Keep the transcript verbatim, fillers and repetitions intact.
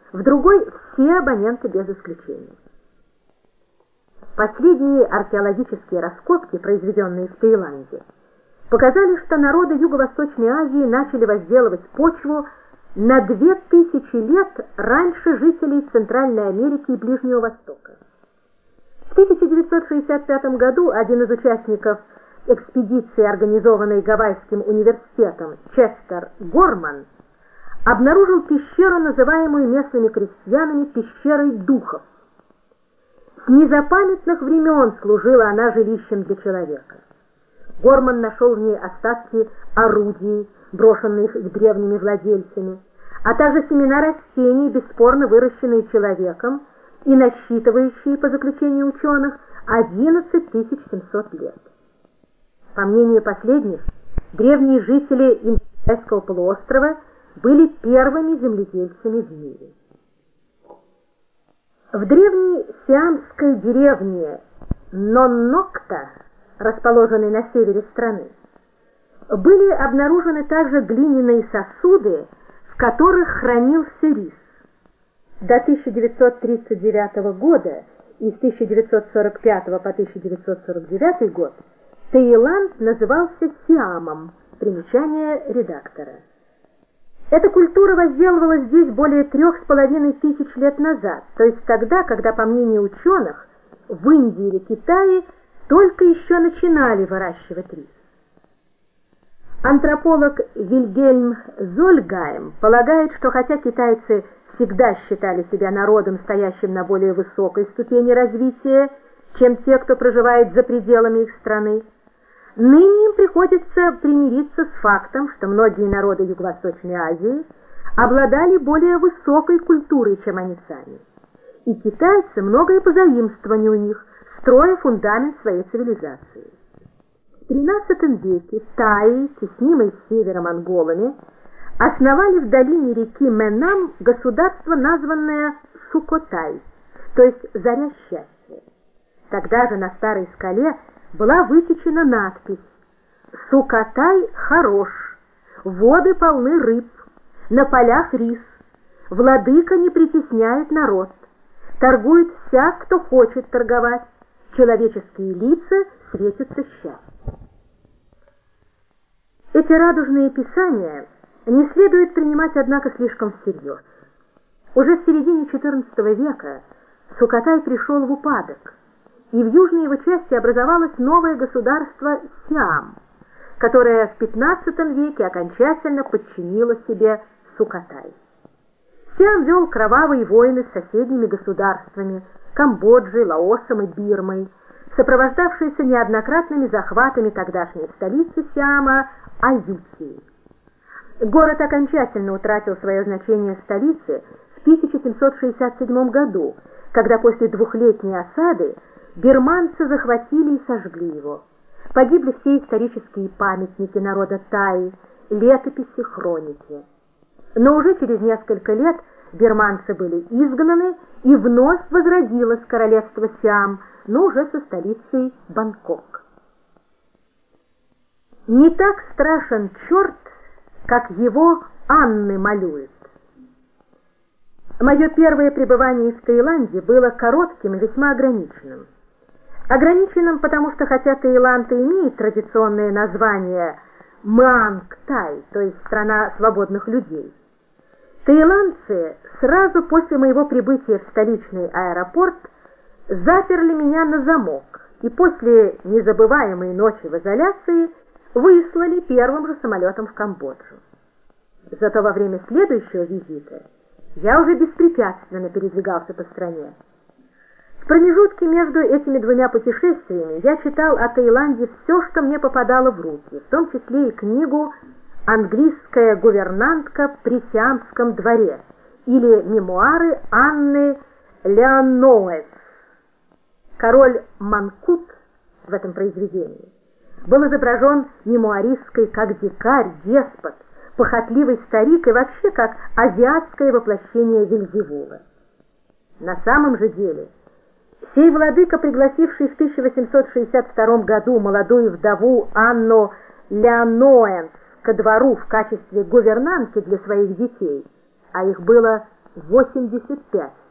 в другой все абоненты без исключения. Последние археологические раскопки, произведенные в Таиланде, показали, что народы Юго-Восточной Азии начали возделывать почву на две тысячи лет раньше жителей Центральной Америки и Ближнего Востока. В тысяча девятьсот шестьдесят пятом году один из участников экспедиции, организованной Гавайским университетом, Честер Горман, обнаружил пещеру, называемую местными крестьянами пещерой духов. С незапамятных времен служила она жилищем для человека. Горман нашел в ней остатки орудий, брошенных их древними владельцами, а также семена растений, бесспорно выращенные человеком и насчитывающие, по заключению ученых, одиннадцать тысяч семьсот лет. По мнению последних, древние жители Индокитайского полуострова были первыми земледельцами в мире. В древней сиамской деревне Ноннокта, расположенной на севере страны, были обнаружены также глиняные сосуды, в которых хранился рис. До тысяча девятьсот тридцать девятого года и с тысяча девятьсот сорок пятого по тысяча девятьсот сорок девятый год Таиланд назывался Сиамом. Примечание редактора. Эта культура возделывалась здесь более трех с половиной тысяч лет назад, то есть тогда, когда, по мнению ученых, в Индии или Китае только еще начинали выращивать рис. Антрополог Вильгельм Зольгайм полагает, что хотя китайцы всегда считали себя народом, стоящим на более высокой ступени развития, чем те, кто проживает за пределами их страны, ныне им приходится примириться с фактом, что многие народы Юго-Восточной Азии обладали более высокой культурой, чем они сами. И китайцы многое позаимствовали у них, строя фундамент своей цивилизации. В тринадцатом веке таи, теснимые с севера монголами, основали в долине реки Мэнам государство, названное Сукотай, то есть «Заря счастья». Тогда же на старой скале была высечена надпись: «Сукотай хорош, воды полны рыб, на полях рис, владыка не притесняет народ, торгует всяк, кто хочет торговать, человеческие лица светятся счастьем». Эти радужные писания не следует принимать, однако, слишком всерьез. Уже в середине четырнадцатого века Сукотай пришел в упадок, и в южной его части образовалось новое государство Сиам, которое в пятнадцатом веке окончательно подчинило себе Сукотай. Сиам вел кровавые войны с соседними государствами Камбоджей, Лаосом и Бирмой, сопровождавшиеся неоднократными захватами тогдашней столицы Сиама Аютии. Город окончательно утратил свое значение столицы в тысяча семьсот шестьдесят седьмом году, когда после двухлетней осады бирманцы захватили и сожгли его. Погибли все исторические памятники народа таи, летописи, хроники. Но уже через несколько лет бирманцы были изгнаны, и вновь возродилось королевство Сиам, но уже со столицей Бангкок. Не так страшен черт, как его Анны малюет. Мое первое пребывание в Таиланде было коротким и весьма ограниченным. Ограниченным, потому что хотя Таиланд и имеет традиционное название Муанг-Тай, то есть страна свободных людей, таиландцы сразу после моего прибытия в столичный аэропорт заперли меня на замок и после незабываемой ночи в изоляции выслали первым же самолетом в Камбоджу. Зато во время следующего визита я уже беспрепятственно передвигался по стране. В промежутке между этими двумя путешествиями я читал о Таиланде все, что мне попадало в руки, в том числе и книгу «Английская гувернантка при Сиамском дворе» или мемуары Анны Леоноэс. Король Манкут в этом произведении был изображен мемуаристкой как дикарь, деспот, похотливый старик и вообще как азиатское воплощение Вельзевула. На самом же деле сей владыка, пригласивший в тысяча восемьсот шестьдесят втором году молодую вдову Анну Леоноэнс ко двору в качестве гувернантки для своих детей, а их было восемьдесят пять.